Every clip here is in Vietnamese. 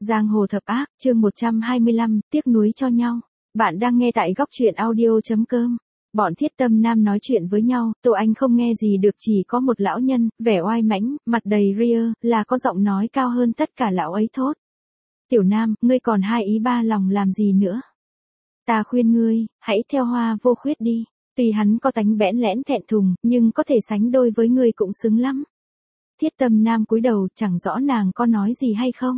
Giang hồ thập ác, chương 125, tiếc nuối cho nhau. Bạn đang nghe tại góc truyện audio.com. Bọn Thiết Tâm Nam nói chuyện với nhau, Tô Anh không nghe gì được, chỉ có một lão nhân, vẻ oai mãnh, mặt đầy ria, là có giọng nói cao hơn tất cả lão ấy thốt. Tiểu Nam, ngươi còn hai ý ba lòng làm gì nữa? Ta khuyên ngươi, hãy theo Hoa Vô Khuyết đi. Tuy hắn có tánh bẽn lẽn thẹn thùng, nhưng có thể sánh đôi với ngươi cũng xứng lắm. Thiết Tâm Nam cúi đầu, chẳng rõ nàng có nói gì hay không.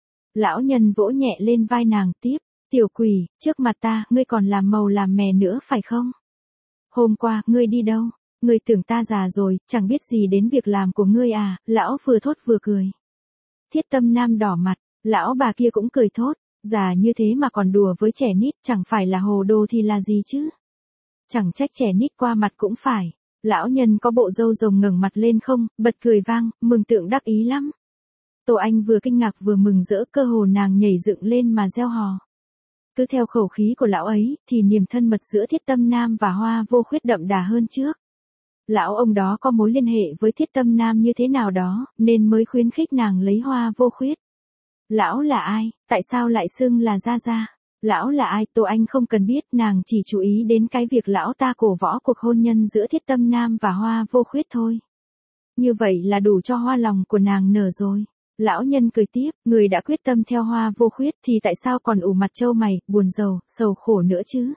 Lão nhân vỗ nhẹ lên vai nàng, tiếp, tiểu quỷ, trước mặt ta, ngươi còn làm màu làm mè nữa phải không? Hôm qua, ngươi đi đâu? Ngươi tưởng ta già rồi, chẳng biết gì đến việc làm của ngươi à? Lão vừa thốt vừa cười. Thiết Tâm Nam đỏ mặt, lão bà kia cũng cười thốt, già như thế mà còn đùa với trẻ nít, chẳng phải là hồ đồ thì là gì chứ? Chẳng trách trẻ nít qua mặt cũng phải. Lão nhân có bộ râu rồng ngẩng mặt lên không, bật cười vang, mừng tượng đắc ý lắm. Tô Anh vừa kinh ngạc vừa mừng rỡ, cơ hồ nàng nhảy dựng lên mà reo hò. Cứ theo khẩu khí của lão ấy, thì niềm thân mật giữa Thiết Tâm Nam và Hoa Vô Khuyết đậm đà hơn trước. Lão ông đó có mối liên hệ với Thiết Tâm Nam như thế nào đó, nên mới khuyến khích nàng lấy Hoa Vô Khuyết. Lão là ai, tại sao lại xưng là Gia Gia? Lão là ai, Tô Anh không cần biết, nàng chỉ chú ý đến cái việc lão ta cổ võ cuộc hôn nhân giữa Thiết Tâm Nam và Hoa Vô Khuyết thôi. Như vậy là đủ cho hoa lòng của nàng nở rồi. Lão nhân cười tiếp, người đã quyết tâm theo Hoa Vô Khuyết thì tại sao còn ủ mặt trâu mày, buồn rầu, sầu khổ nữa chứ?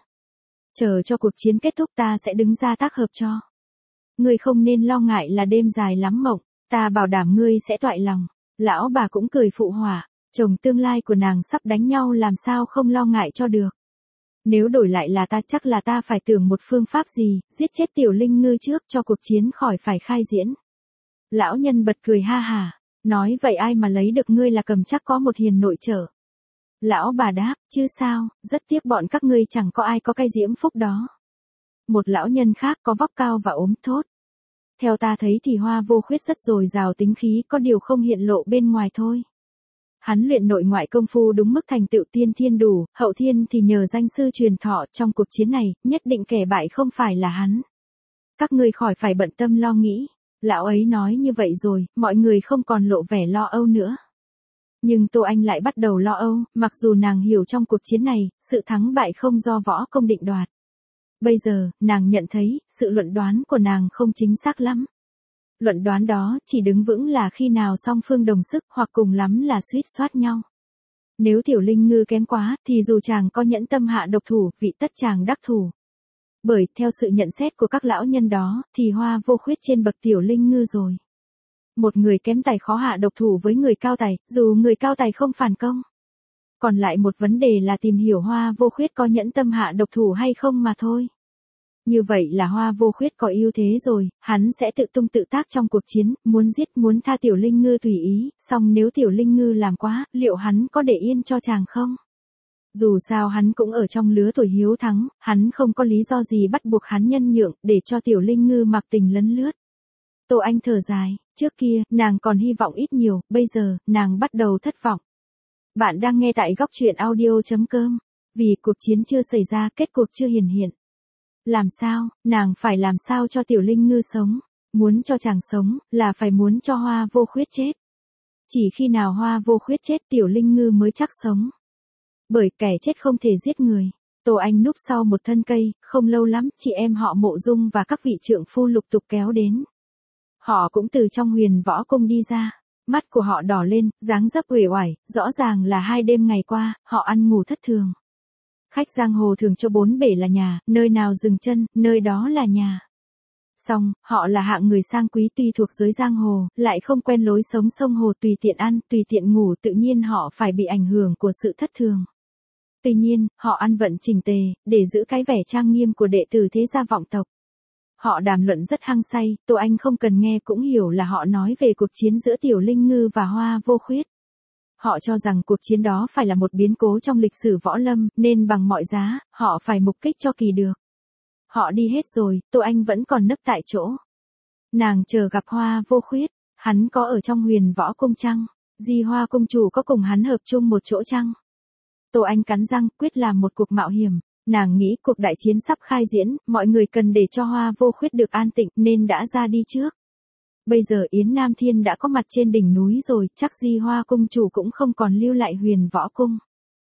Chờ cho cuộc chiến kết thúc ta sẽ đứng ra tác hợp cho. Ngươi không nên lo ngại là đêm dài lắm mộng, ta bảo đảm ngươi sẽ toại lòng. Lão bà cũng cười phụ họa, chồng tương lai của nàng sắp đánh nhau làm sao không lo ngại cho được. Nếu đổi lại là ta chắc là ta phải tưởng một phương pháp gì, giết chết Tiểu Linh Ngư trước cho cuộc chiến khỏi phải khai diễn. Lão nhân bật cười ha hả. Nói vậy ai mà lấy được ngươi là cầm chắc có một hiền nội trợ. Lão bà đáp, chứ sao, rất tiếc bọn các ngươi chẳng có ai có cái diễm phúc đó. Một lão nhân khác có vóc cao và ốm thốt. Theo ta thấy thì Hoa Vô Khuyết rất dồi dào tính khí, có điều không hiện lộ bên ngoài thôi. Hắn luyện nội ngoại công phu đúng mức thành tựu tiên thiên đủ, hậu thiên thì nhờ danh sư truyền thọ, trong cuộc chiến này, nhất định kẻ bại không phải là hắn. Các ngươi khỏi phải bận tâm lo nghĩ. Lão ấy nói như vậy rồi, mọi người không còn lộ vẻ lo âu nữa. Nhưng Tô Anh lại bắt đầu lo âu, mặc dù nàng hiểu trong cuộc chiến này, sự thắng bại không do võ công định đoạt. Bây giờ, nàng nhận thấy, sự luận đoán của nàng không chính xác lắm. Luận đoán đó chỉ đứng vững là khi nào song phương đồng sức hoặc cùng lắm là suýt soát nhau. Nếu Tiểu Linh Ngư kém quá, thì dù chàng có nhẫn tâm hạ độc thủ, vị tất chàng đắc thủ. Bởi, theo sự nhận xét của các lão nhân đó, thì Hoa Vô Khuyết trên bậc Tiểu Linh Ngư rồi. Một người kém tài khó hạ độc thủ với người cao tài, dù người cao tài không phản công. Còn lại một vấn đề là tìm hiểu Hoa Vô Khuyết có nhẫn tâm hạ độc thủ hay không mà thôi. Như vậy là Hoa Vô Khuyết có ưu thế rồi, hắn sẽ tự tung tự tác trong cuộc chiến, muốn giết muốn tha Tiểu Linh Ngư tùy ý, song nếu Tiểu Linh Ngư làm quá, liệu hắn có để yên cho chàng không? Dù sao hắn cũng ở trong lứa tuổi hiếu thắng, hắn không có lý do gì bắt buộc hắn nhân nhượng, để cho Tiểu Linh Ngư mặc tình lấn lướt. Tô Anh thở dài, trước kia, nàng còn hy vọng ít nhiều, bây giờ, nàng bắt đầu thất vọng. Bạn đang nghe tại góc truyện audio.com, vì cuộc chiến chưa xảy ra, kết cuộc chưa hiển hiện. Làm sao, nàng phải làm sao cho Tiểu Linh Ngư sống, muốn cho chàng sống, là phải muốn cho Hoa Vô Khuyết chết. Chỉ khi nào Hoa Vô Khuyết chết Tiểu Linh Ngư mới chắc sống. Bởi kẻ chết không thể giết người. Tô Anh núp sau một thân cây, không lâu lắm, chị em họ Mộ Dung và các vị trượng phu lục tục kéo đến. Họ cũng từ trong Huyền Võ Cung đi ra. Mắt của họ đỏ lên, dáng dấp uể oải, rõ ràng là 2 đêm ngày qua, họ ăn ngủ thất thường. Khách giang hồ thường cho 4 bể là nhà, nơi nào dừng chân, nơi đó là nhà. Song, họ là hạng người sang quý tuy thuộc giới giang hồ, lại không quen lối sống sông hồ tùy tiện ăn, tùy tiện ngủ, tự nhiên họ phải bị ảnh hưởng của sự thất thường. Tuy nhiên, họ ăn vận chỉnh tề, để giữ cái vẻ trang nghiêm của đệ tử thế gia vọng tộc. Họ đàm luận rất hăng say, Tô Anh không cần nghe cũng hiểu là họ nói về cuộc chiến giữa Tiểu Linh Ngư và Hoa Vô Khuyết. Họ cho rằng cuộc chiến đó phải là một biến cố trong lịch sử võ lâm, nên bằng mọi giá, họ phải mục kích cho kỳ được. Họ đi hết rồi, Tô Anh vẫn còn nấp tại chỗ. Nàng chờ gặp Hoa Vô Khuyết, hắn có ở trong Huyền Võ Cung chăng? Di Hoa Cung chủ có cùng hắn hợp chung một chỗ chăng? Tô Anh cắn răng, quyết làm một cuộc mạo hiểm. Nàng nghĩ cuộc đại chiến sắp khai diễn, mọi người cần để cho Hoa Vô Khuyết được an tịnh, nên đã ra đi trước. Bây giờ Yến Nam Thiên đã có mặt trên đỉnh núi rồi, chắc Di Hoa cung chủ cũng không còn lưu lại Huyền Võ cung.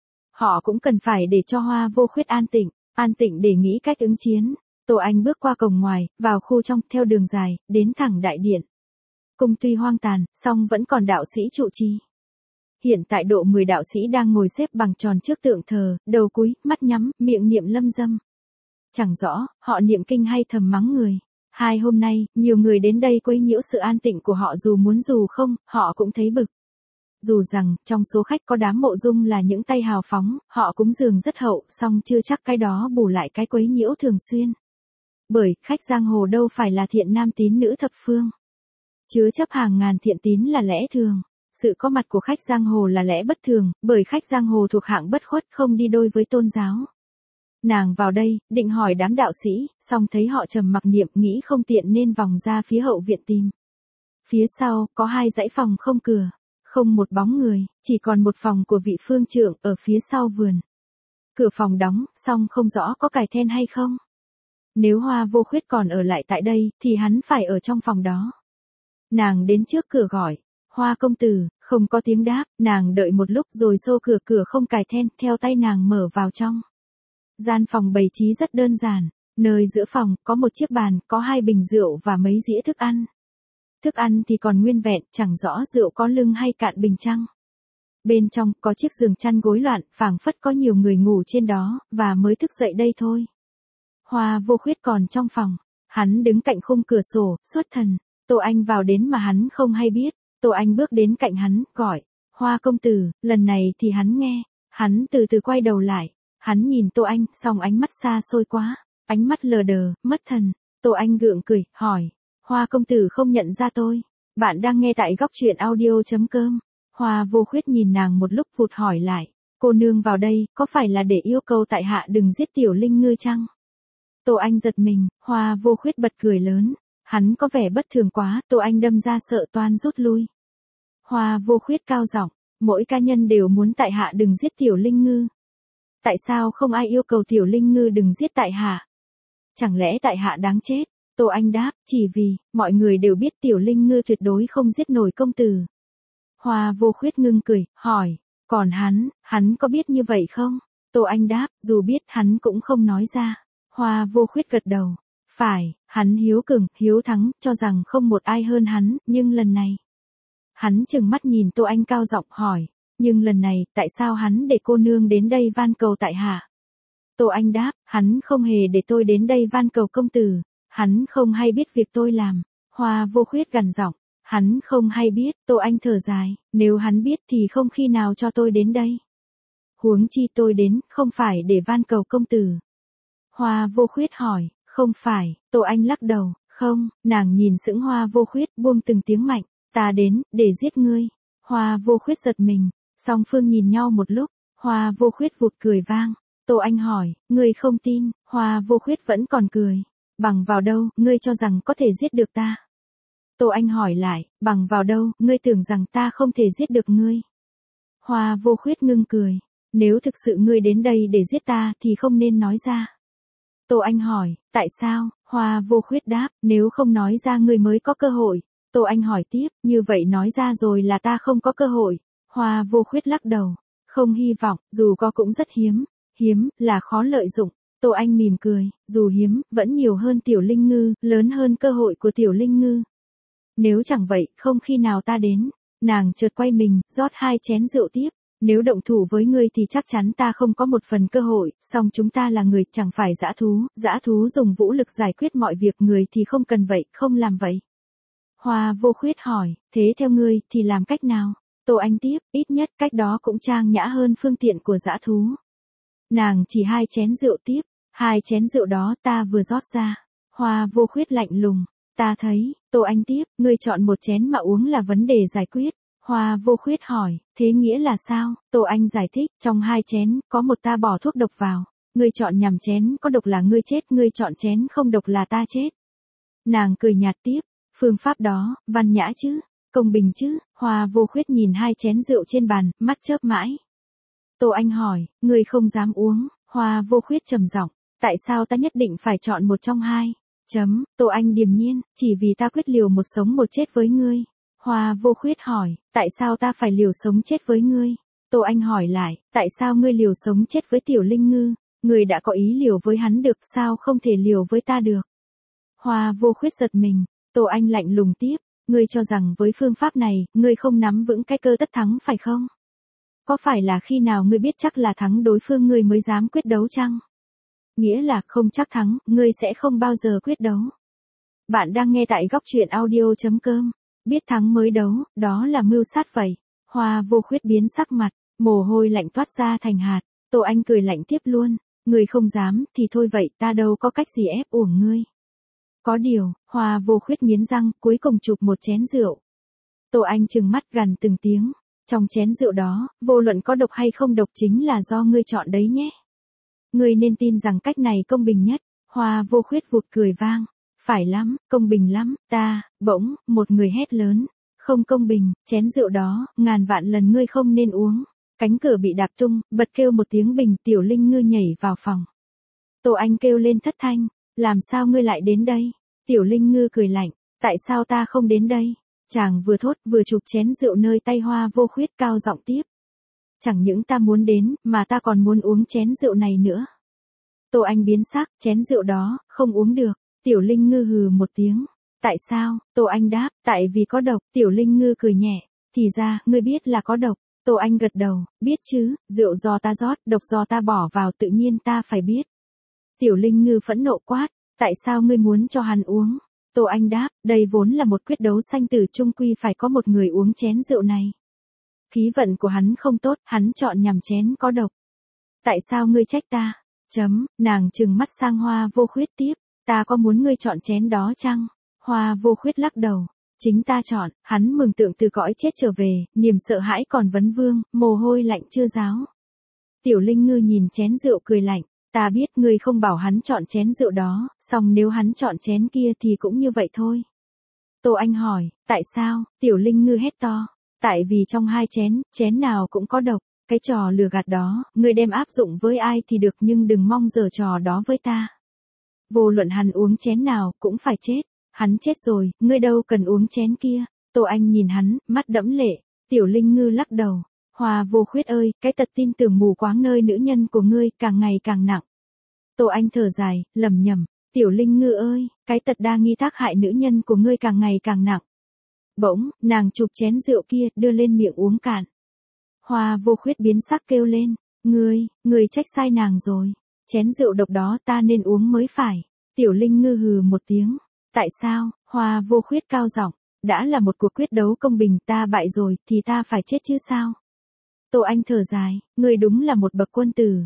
Họ cũng cần phải để cho Hoa Vô Khuyết an tịnh để nghĩ cách ứng chiến. Tô Anh bước qua cổng ngoài, vào khu trong, theo đường dài, đến thẳng đại điện. Cung tuy hoang tàn, song vẫn còn đạo sĩ trụ trì. Hiện tại độ 10 đạo sĩ đang ngồi xếp bằng tròn trước tượng thờ, đầu cúi, mắt nhắm, miệng niệm lâm dâm. Chẳng rõ, họ niệm kinh hay thầm mắng người. Hôm nay, nhiều người đến đây quấy nhiễu sự an tịnh của họ dù muốn dù không, họ cũng thấy bực. Dù rằng, trong số khách có đám Mộ Dung là những tay hào phóng, họ cúng dường rất hậu, song chưa chắc cái đó bù lại cái quấy nhiễu thường xuyên. Bởi, khách giang hồ đâu phải là thiện nam tín nữ thập phương. Chứa chấp hàng ngàn thiện tín là lẽ thường. Sự có mặt của khách giang hồ là lẽ bất thường, bởi khách giang hồ thuộc hạng bất khuất không đi đôi với tôn giáo. Nàng vào đây, định hỏi đám đạo sĩ, song thấy họ trầm mặc niệm nghĩ không tiện nên vòng ra phía hậu viện tìm. Phía sau, có 2 dãy phòng không cửa, không một bóng người, chỉ còn một phòng của vị phương trượng ở phía sau vườn. Cửa phòng đóng, song không rõ có cài then hay không. Nếu Hoa Vô Khuyết còn ở lại tại đây, thì hắn phải ở trong phòng đó. Nàng đến trước cửa gọi, Hoa công tử, không có tiếng đáp, nàng đợi một lúc rồi xô cửa không cài then, theo tay nàng mở vào trong. Gian phòng bày trí rất đơn giản, nơi giữa phòng có một chiếc bàn, có 2 bình rượu và mấy dĩa thức ăn. Thức ăn thì còn nguyên vẹn, chẳng rõ rượu có lưng hay cạn bình chăng. Bên trong có chiếc giường chăn gối loạn, phảng phất có nhiều người ngủ trên đó, và mới thức dậy đây thôi. Hoa Vô Khuyết còn trong phòng, hắn đứng cạnh khung cửa sổ, xuất thần. Tô Anh vào đến mà hắn không hay biết. Tô Anh bước đến cạnh hắn, gọi, Hoa công tử, lần này thì hắn nghe. Hắn từ từ quay đầu lại. Hắn nhìn Tô Anh, song ánh mắt xa xôi quá, ánh mắt lờ đờ, mất thần. Tô Anh gượng cười, hỏi, Hoa công tử không nhận ra tôi. Bạn đang nghe tại góc truyện audio.com. Hoa Vô Khuyết nhìn nàng một lúc vụt hỏi lại, cô nương vào đây, có phải là để yêu cầu tại hạ đừng giết Tiểu Linh Ngư chăng? Tô Anh giật mình, Hoa Vô Khuyết bật cười lớn. Hắn có vẻ bất thường quá, Tô Anh đâm ra sợ toan rút lui. Hoa Vô Khuyết cao giọng, mỗi ca nhân đều muốn tại hạ đừng giết Tiểu Linh Ngư. Tại sao không ai yêu cầu Tiểu Linh Ngư đừng giết tại hạ? Chẳng lẽ tại hạ đáng chết? Tô Anh đáp, chỉ vì, mọi người đều biết Tiểu Linh Ngư tuyệt đối không giết nổi công tử. Hoa Vô Khuyết ngưng cười, hỏi, còn hắn có biết như vậy không? Tô Anh đáp, dù biết hắn cũng không nói ra. Hoa Vô Khuyết gật đầu. Phải, hắn hiếu cường, hiếu thắng, cho rằng không một ai hơn hắn, nhưng lần này. Hắn trừng mắt nhìn Tô Anh cao giọng hỏi, nhưng lần này, tại sao hắn để cô nương đến đây van cầu tại hạ? Tô Anh đáp, hắn không hề để tôi đến đây van cầu công tử, hắn không hay biết việc tôi làm. Hoa Vô Khuyết gằn giọng, hắn không hay biết, Tô Anh thở dài, nếu hắn biết thì không khi nào cho tôi đến đây. Huống chi tôi đến, không phải để van cầu công tử. Hoa Vô Khuyết hỏi, không phải, Tô Anh lắc đầu, không, nàng nhìn sững Hoa Vô Khuyết buông từng tiếng mạnh, ta đến, để giết ngươi. Hoa Vô Khuyết giật mình, song phương nhìn nhau một lúc, Hoa Vô Khuyết vụt cười vang. Tô Anh hỏi, ngươi không tin, Hoa Vô Khuyết vẫn còn cười. Bằng vào đâu, ngươi cho rằng có thể giết được ta? Tô Anh hỏi lại, bằng vào đâu, ngươi tưởng rằng ta không thể giết được ngươi? Hoa Vô Khuyết ngưng cười, nếu thực sự ngươi đến đây để giết ta thì không nên nói ra. Tô Anh hỏi, tại sao? Hoa Vô Khuyết đáp, nếu không nói ra ngươi mới có cơ hội. Tô Anh hỏi tiếp, như vậy nói ra rồi là ta không có cơ hội. Hoa Vô Khuyết lắc đầu, không hy vọng, dù có cũng rất hiếm là khó lợi dụng. Tô Anh mỉm cười, dù hiếm, vẫn nhiều hơn Tiểu Linh Ngư, lớn hơn cơ hội của Tiểu Linh Ngư. Nếu chẳng vậy, không khi nào ta đến. Nàng chợt quay mình, rót 2 chén rượu tiếp. Nếu động thủ với ngươi thì chắc chắn ta không có một phần cơ hội, song chúng ta là người, chẳng phải dã thú dùng vũ lực giải quyết mọi việc, người thì không cần vậy, không làm vậy. Hoa Vô Khuyết hỏi, thế theo ngươi, thì làm cách nào? Tô Anh tiếp, ít nhất cách đó cũng trang nhã hơn phương tiện của dã thú. Nàng chỉ 2 chén rượu tiếp, 2 chén rượu đó ta vừa rót ra. Hoa Vô Khuyết lạnh lùng, ta thấy, Tô Anh tiếp, ngươi chọn một chén mà uống là vấn đề giải quyết. Hoa Vô Khuyết hỏi, thế nghĩa là sao? Tô Anh giải thích, trong 2 chén, có một ta bỏ thuốc độc vào. Ngươi chọn nhầm chén có độc là ngươi chết, ngươi chọn chén không độc là ta chết. Nàng cười nhạt tiếp, phương pháp đó, văn nhã chứ, công bình chứ. Hoa Vô Khuyết nhìn 2 chén rượu trên bàn, mắt chớp mãi. Tô Anh hỏi, ngươi không dám uống. Hoa Vô Khuyết trầm giọng, tại sao ta nhất định phải chọn một trong 2? Tô Anh điềm nhiên, chỉ vì ta quyết liều một sống một chết với ngươi. Hoa Vô Khuyết hỏi, tại sao ta phải liều sống chết với ngươi? Tô Anh hỏi lại, tại sao ngươi liều sống chết với Tiểu Linh Ngư? Ngươi đã có ý liều với hắn được, sao không thể liều với ta được? Hoa Vô Khuyết giật mình, Tô Anh lạnh lùng tiếp, ngươi cho rằng với phương pháp này, ngươi không nắm vững cái cơ tất thắng phải không? Có phải là khi nào ngươi biết chắc là thắng đối phương ngươi mới dám quyết đấu chăng? Nghĩa là không chắc thắng, ngươi sẽ không bao giờ quyết đấu. Bạn đang nghe tại góc truyện audio.com. Biết thắng mới đấu, đó là mưu sát vậy. Hoa Vô Khuyết biến sắc mặt, mồ hôi lạnh toát ra thành hạt. Tô Anh cười lạnh tiếp luôn, ngươi không dám, thì thôi vậy, ta đâu có cách gì ép uổng ngươi. Có điều, Hoa Vô Khuyết nghiến răng, cuối cùng chụp một chén rượu. Tô Anh trừng mắt gằn từng tiếng, trong chén rượu đó, vô luận có độc hay không độc chính là do ngươi chọn đấy nhé. Ngươi nên tin rằng cách này công bình nhất. Hoa Vô Khuyết vụt cười vang. Phải lắm, công bình lắm, bỗng, một người hét lớn. Không công bình, chén rượu đó, ngàn vạn lần ngươi không nên uống. Cánh cửa bị đạp tung, bật kêu một tiếng bình, Tiểu Linh Ngư nhảy vào phòng. Tô Anh kêu lên thất thanh, làm sao ngươi lại đến đây? Tiểu Linh Ngư cười lạnh, tại sao ta không đến đây? Chàng vừa thốt vừa chụp chén rượu nơi tay Hoa Vô Khuyết cao giọng tiếp. Chẳng những ta muốn đến, mà ta còn muốn uống chén rượu này nữa. Tô Anh biến sắc, chén rượu đó, không uống được. Tiểu Linh Ngư hừ một tiếng. Tại sao? Tô Anh đáp, tại vì có độc. Tiểu Linh Ngư cười nhẹ. Thì ra, ngươi biết là có độc. Tô Anh gật đầu, biết chứ, rượu do ta rót, độc do ta bỏ vào tự nhiên ta phải biết. Tiểu Linh Ngư phẫn nộ quát, tại sao ngươi muốn cho hắn uống? Tô Anh đáp, đây vốn là một quyết đấu sanh tử, chung quy phải có một người uống chén rượu này. Khí vận của hắn không tốt, hắn chọn nhằm chén có độc. Tại sao ngươi trách ta? Nàng trừng mắt sang Hoa Vô Khuyết tiếp, ta có muốn ngươi chọn chén đó chăng? Hoa Vô Khuyết lắc đầu, chính ta chọn. Hắn mừng tượng từ cõi chết trở về, niềm sợ hãi còn vấn vương, mồ hôi lạnh chưa ráo. Tiểu Linh Ngư nhìn chén rượu cười lạnh, ta biết ngươi không bảo hắn chọn chén rượu đó, song nếu hắn chọn chén kia thì cũng như vậy thôi. Tô Anh hỏi, tại sao? Tiểu Linh Ngư hét to, tại vì trong hai chén nào cũng có độc. Cái trò lừa gạt đó, ngươi đem áp dụng với ai thì được, nhưng đừng mong giở trò đó với ta. Vô luận hắn uống chén nào, cũng phải chết. Hắn chết rồi, ngươi đâu cần uống chén kia. Tô Anh nhìn hắn, mắt đẫm lệ. Tiểu Linh Ngư lắc đầu. Hoa Vô Khuyết ơi, cái tật tin tưởng mù quáng nơi nữ nhân của ngươi, càng ngày càng nặng. Tô Anh thở dài, lẩm nhẩm. Tiểu Linh Ngư ơi, cái tật đa nghi tác hại nữ nhân của ngươi càng ngày càng nặng. Bỗng, nàng chụp chén rượu kia, đưa lên miệng uống cạn. Hoa Vô Khuyết biến sắc kêu lên, ngươi trách sai nàng rồi. Chén rượu độc đó ta nên uống mới phải. Tiểu Linh Ngư hừ một tiếng. Tại sao? Hoa Vô Khuyết cao giọng, đã là một cuộc quyết đấu công bình, ta bại rồi, thì ta phải chết chứ sao? Tô Anh thở dài, ngươi đúng là một bậc quân tử.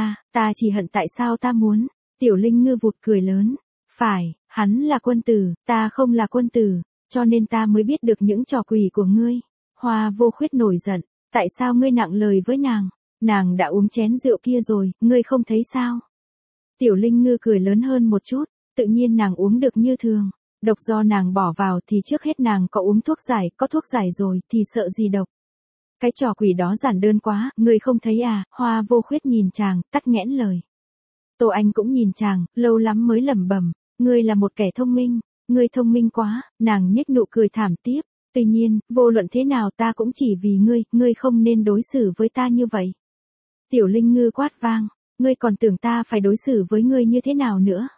Ta chỉ hận tại sao ta muốn. Tiểu Linh Ngư vụt cười lớn. Phải, hắn là quân tử, ta không là quân tử, cho nên ta mới biết được những trò quỷ của ngươi. Hoa Vô Khuyết nổi giận. Tại sao ngươi nặng lời với nàng? Nàng đã uống chén rượu kia rồi, ngươi không thấy sao? Tiểu Linh Ngư cười lớn hơn một chút, tự nhiên nàng uống được như thường. Độc do nàng bỏ vào thì trước hết nàng có uống thuốc giải, có thuốc giải rồi thì sợ gì độc. Cái trò quỷ đó giản đơn quá, ngươi không thấy à? Hoa Vô Khuyết nhìn chàng, tắt nghẽn lời. Tô Anh cũng nhìn chàng, lâu lắm mới lẩm bẩm, ngươi là một kẻ thông minh, ngươi thông minh quá. Nàng nhếch nụ cười thảm tiếp. Tuy nhiên, vô luận thế nào ta cũng chỉ vì ngươi không nên đối xử với ta như vậy. Tiểu Linh Ngư quát vang, ngươi còn tưởng ta phải đối xử với ngươi như thế nào nữa?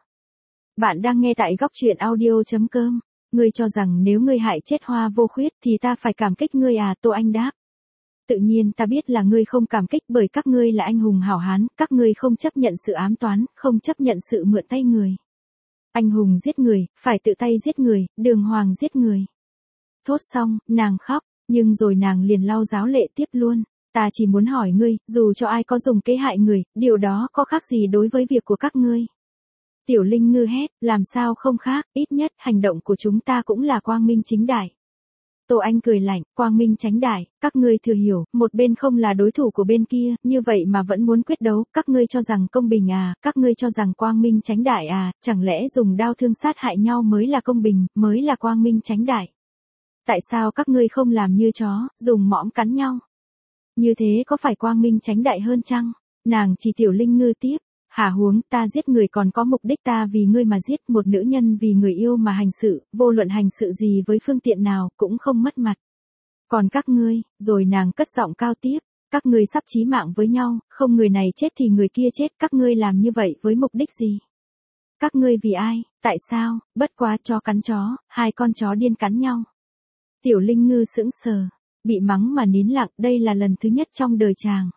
Bạn đang nghe tại góc truyện audio.com. Ngươi cho rằng nếu ngươi hại chết Hoa Vô Khuyết thì ta phải cảm kích ngươi à? Tô Anh đáp. Tự nhiên ta biết là ngươi không cảm kích, bởi các ngươi là anh hùng hảo hán, các ngươi không chấp nhận sự ám toán, không chấp nhận sự mượn tay người. Anh hùng giết người, phải tự tay giết người, đường hoàng giết người. Thốt xong, nàng khóc, nhưng rồi nàng liền lau ráo lệ tiếp luôn. Ta chỉ muốn hỏi ngươi, dù cho ai có dùng kế hại người, điều đó có khác gì đối với việc của các ngươi? Tiểu Linh Ngư hét, làm sao không khác, ít nhất hành động của chúng ta cũng là quang minh chính đại. Tô Anh cười lạnh, quang minh chánh đại, các ngươi thừa hiểu, một bên không là đối thủ của bên kia, như vậy mà vẫn muốn quyết đấu, các ngươi cho rằng công bình à, các ngươi cho rằng quang minh chánh đại à, chẳng lẽ dùng đao thương sát hại nhau mới là công bình, mới là quang minh chánh đại? Tại sao các ngươi không làm như chó, dùng mõm cắn nhau? Như thế có phải quang minh chánh đại hơn chăng? Nàng chỉ Tiểu Linh Ngư tiếp, Hả huống, ta giết người còn có mục đích, ta vì ngươi mà giết, một nữ nhân vì người yêu mà hành sự, vô luận hành sự gì với phương tiện nào cũng không mất mặt. Còn các ngươi, rồi nàng cất giọng cao tiếp, các ngươi sắp chí mạng với nhau, không người này chết thì người kia chết, các ngươi làm như vậy với mục đích gì? Các ngươi vì ai, tại sao, bất quá chó cắn chó, hai con chó điên cắn nhau. Tiểu Linh Ngư sững sờ, bị mắng mà nín lặng, đây là lần thứ nhất trong đời chàng.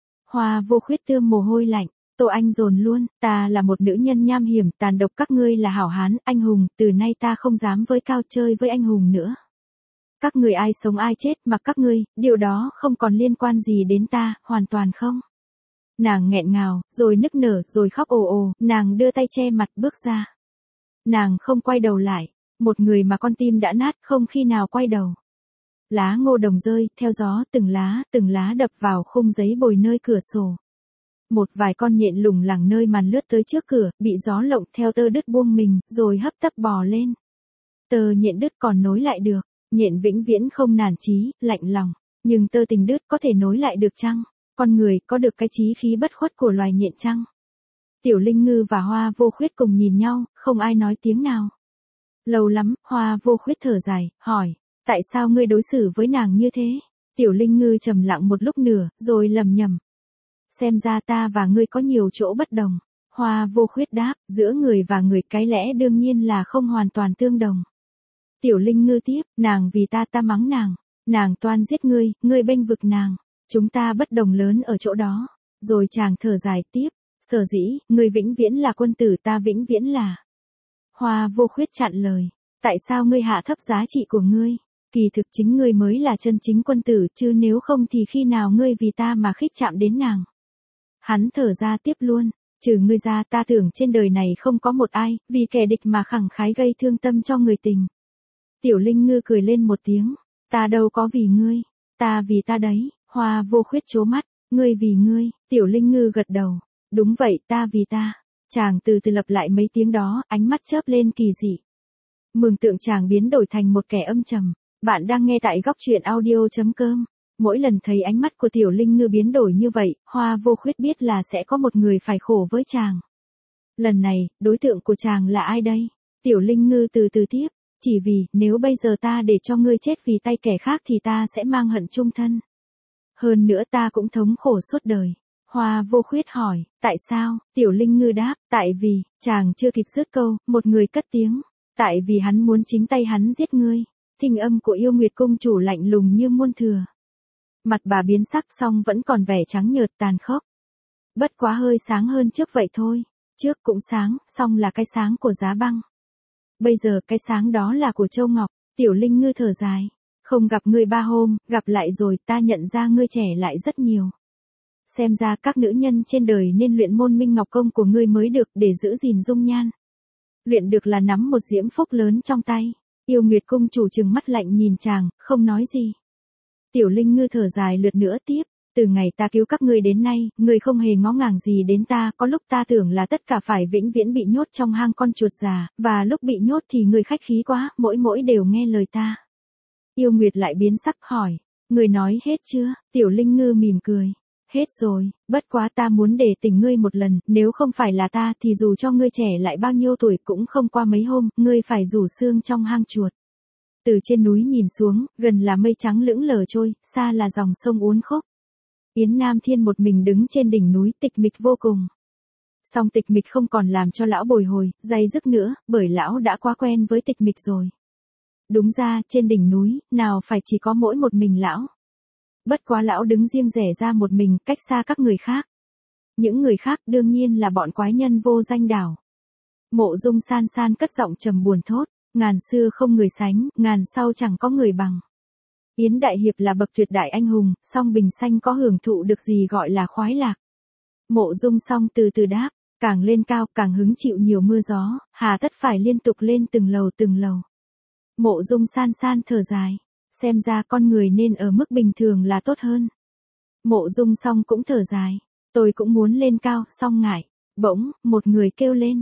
Hoa Vô Khuyết tươm mồ hôi lạnh, Tô Anh dồn luôn, ta là một nữ nhân nham hiểm, tàn độc, các ngươi là hảo hán, anh hùng, từ nay ta không dám với cao chơi với anh hùng nữa. Các người ai sống ai chết mà các ngươi, điều đó không còn liên quan gì đến ta, hoàn toàn không. Nàng nghẹn ngào, rồi nức nở, rồi khóc ồ ồ, nàng đưa tay che mặt bước ra. Nàng không quay đầu lại, một người mà con tim đã nát không khi nào quay đầu. Lá ngô đồng rơi, theo gió, từng lá đập vào khung giấy bồi nơi cửa sổ. Một vài con nhện lủng lẳng nơi màn lướt tới trước cửa, bị gió lộng theo tơ đứt buông mình, rồi hấp tấp bò lên. Tơ nhện đứt còn nối lại được, nhện vĩnh viễn không nản chí, lạnh lòng, nhưng tơ tình đứt có thể nối lại được chăng? Con người có được cái chí khí bất khuất của loài nhện chăng? Tiểu Linh Ngư và Hoa Vô Khuyết cùng nhìn nhau, không ai nói tiếng nào. Lâu lắm, Hoa Vô Khuyết thở dài, hỏi, tại sao ngươi đối xử với nàng như thế? Tiểu Linh Ngư trầm lặng một lúc nửa, rồi lẩm nhẩm. Xem ra ta và ngươi có nhiều chỗ bất đồng. Hoa Vô Khuyết đáp, giữa người và người cái lẽ đương nhiên là không hoàn toàn tương đồng. Tiểu Linh Ngư tiếp, nàng vì ta mắng nàng toan giết ngươi bênh vực nàng. Chúng ta bất đồng lớn ở chỗ đó. Rồi chàng thở dài tiếp, sở dĩ, ngươi vĩnh viễn là quân tử, ta vĩnh viễn là. Hoa Vô Khuyết chặn lời, tại sao ngươi hạ thấp giá trị của ngươi? Kỳ thực chính ngươi mới là chân chính quân tử, chứ nếu không thì khi nào ngươi vì ta mà khích chạm đến nàng. Hắn thở ra tiếp luôn, trừ ngươi ra ta tưởng trên đời này không có một ai, vì kẻ địch mà khẳng khái gây thương tâm cho người tình. Tiểu Linh Ngư cười lên một tiếng, ta đâu có vì ngươi, ta vì ta đấy. Hoa Vô Khuyết trố mắt, ngươi vì ngươi, Tiểu Linh Ngư gật đầu, đúng vậy, ta vì ta. Chàng từ từ lặp lại mấy tiếng đó, ánh mắt chớp lên kỳ dị. Mường tượng chàng biến đổi thành một kẻ âm trầm. Bạn đang nghe tại góc truyện audio.com. Mỗi lần thấy ánh mắt của Tiểu Linh Ngư biến đổi như vậy, Hoa Vô Khuyết biết là sẽ có một người phải khổ với chàng. Lần này, đối tượng của chàng là ai đây? Tiểu Linh Ngư từ từ tiếp, chỉ vì, nếu bây giờ ta để cho ngươi chết vì tay kẻ khác thì ta sẽ mang hận chung thân. Hơn nữa ta cũng thống khổ suốt đời. Hoa Vô Khuyết hỏi, tại sao? Tiểu Linh Ngư đáp, tại vì, chàng chưa kịp dứt câu, một người cất tiếng. Tại vì hắn muốn chính tay hắn giết ngươi. Thanh âm của Yêu Nguyệt Cung chủ lạnh lùng như muôn thừa. Mặt bà biến sắc song vẫn còn vẻ trắng nhợt tàn khốc. Bất quá hơi sáng hơn trước vậy thôi. Trước cũng sáng, song là cái sáng của Giá Băng. Bây giờ cái sáng đó là của Châu Ngọc. Tiểu Linh Ngư thở dài. Không gặp ngươi 3 hôm, gặp lại rồi ta nhận ra ngươi trẻ lại rất nhiều. Xem ra các nữ nhân trên đời nên luyện môn Minh Ngọc Công của ngươi mới được để giữ gìn dung nhan. Luyện được là nắm một diễm phúc lớn trong tay. Yêu Nguyệt Cung chủ trừng mắt lạnh nhìn chàng, không nói gì. Tiểu Linh Ngư thở dài lượt nữa tiếp. Từ ngày ta cứu các ngươi đến nay, ngươi không hề ngó ngàng gì đến ta, có lúc ta tưởng là tất cả phải vĩnh viễn bị nhốt trong hang con chuột già, và lúc bị nhốt thì ngươi khách khí quá, mỗi đều nghe lời ta. Yêu Nguyệt lại biến sắc hỏi, ngươi nói hết chưa? Tiểu Linh Ngư mỉm cười. Hết rồi, bất quá ta muốn để tỉnh ngươi một lần, nếu không phải là ta thì dù cho ngươi trẻ lại bao nhiêu tuổi cũng không qua mấy hôm, ngươi phải rủ xương trong hang chuột. Từ trên núi nhìn xuống, gần là mây trắng lững lờ trôi, xa là dòng sông uốn khúc. Yến Nam Thiên một mình đứng trên đỉnh núi tịch mịch vô cùng. Song tịch mịch không còn làm cho lão bồi hồi, day dứt nữa, bởi lão đã quá quen với tịch mịch rồi. Đúng ra, trên đỉnh núi, nào phải chỉ có mỗi một mình lão. Bất quá lão đứng riêng rẽ ra một mình, cách xa các người khác. Những người khác đương nhiên là bọn quái nhân vô danh đảo. Mộ Dung san san cất giọng trầm buồn thốt, ngàn xưa không người sánh, ngàn sau chẳng có người bằng. Yến Đại Hiệp là bậc tuyệt đại anh hùng, song bình sanh có hưởng thụ được gì gọi là khoái lạc. Mộ Dung song từ từ đáp, càng lên cao càng hứng chịu nhiều mưa gió, hà tất phải liên tục lên từng lầu. Mộ Dung san san thở dài, xem ra con người nên ở mức bình thường là tốt hơn. Mộ Dung song cũng thở dài, tôi cũng muốn lên cao, song ngại. Bỗng, một người kêu lên,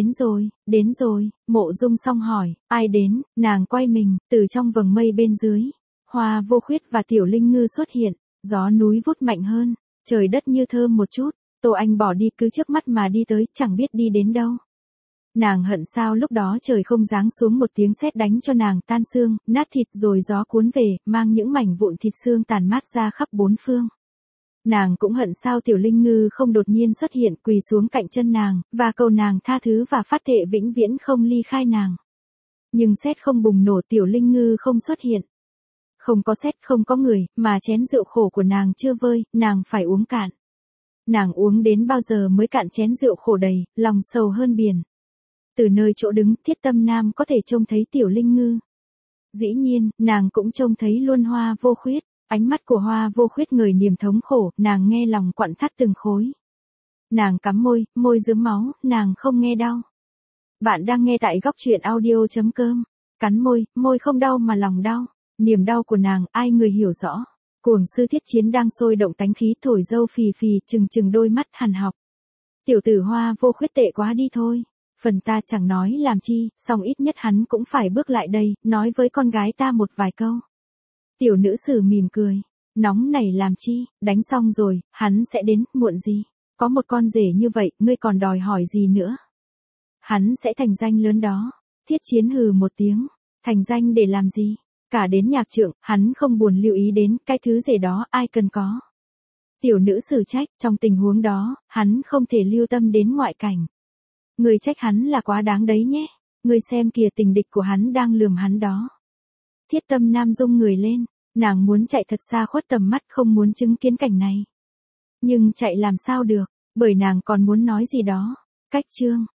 đến rồi, Mộ Dung song hỏi, ai đến, nàng quay mình, từ trong vầng mây bên dưới. Hoa Vô Khuyết và Tiểu Linh Ngư xuất hiện, gió núi vút mạnh hơn, trời đất như thơm một chút, Tô Anh bỏ đi cứ trước mắt mà đi tới, chẳng biết đi đến đâu. Nàng hận sao lúc đó trời không giáng xuống một tiếng sét đánh cho nàng tan xương, nát thịt rồi gió cuốn về, mang những mảnh vụn thịt xương tàn mát ra khắp bốn phương. Nàng cũng hận sao Tiểu Linh Ngư không đột nhiên xuất hiện quỳ xuống cạnh chân nàng, và cầu nàng tha thứ và phát thệ vĩnh viễn không ly khai nàng. Nhưng sét không bùng nổ, Tiểu Linh Ngư không xuất hiện. Không có sét, không có người, mà chén rượu khổ của nàng chưa vơi, nàng phải uống cạn. Nàng uống đến bao giờ mới cạn chén rượu khổ đầy, lòng sầu hơn biển. Từ nơi chỗ đứng, Thiết Tâm Nam có thể trông thấy Tiểu Linh Ngư. Dĩ nhiên, nàng cũng trông thấy luôn Hoa Vô Khuyết. Ánh mắt của Hoa Vô Khuyết ngời niềm thống khổ, nàng nghe lòng quặn thắt từng khối. Nàng cắm môi, môi rướm máu, nàng không nghe đau. Bạn đang nghe tại góc truyện audio.com. Cắn môi, môi không đau mà lòng đau. Niềm đau của nàng, ai người hiểu rõ. Cuồng sư Thiết Chiến đang sôi động tánh khí, thổi dâu phì phì, trừng đôi mắt hằn học. Tiểu tử Hoa Vô Khuyết tệ quá đi thôi. Phần ta chẳng nói làm chi, song ít nhất hắn cũng phải bước lại đây, nói với con gái ta một vài câu. Tiểu nữ sử mỉm cười. Nóng nảy làm chi, đánh xong rồi, hắn sẽ đến, muộn gì. Có một con rể như vậy, ngươi còn đòi hỏi gì nữa. Hắn sẽ thành danh lớn đó. Thiết Chiến hừ một tiếng. Thành danh để làm gì? Cả đến nhạc trượng, hắn không buồn lưu ý đến, cái thứ rể đó ai cần có. Tiểu nữ sử trách, trong tình huống đó, hắn không thể lưu tâm đến ngoại cảnh. Người trách hắn là quá đáng đấy nhé. Người xem kìa, tình địch của hắn đang lườm hắn đó. Thiết Tâm Nam rung người lên, nàng muốn chạy thật xa khuất tầm mắt, không muốn chứng kiến cảnh này. Nhưng chạy làm sao được, bởi nàng còn muốn nói gì đó. Cách chương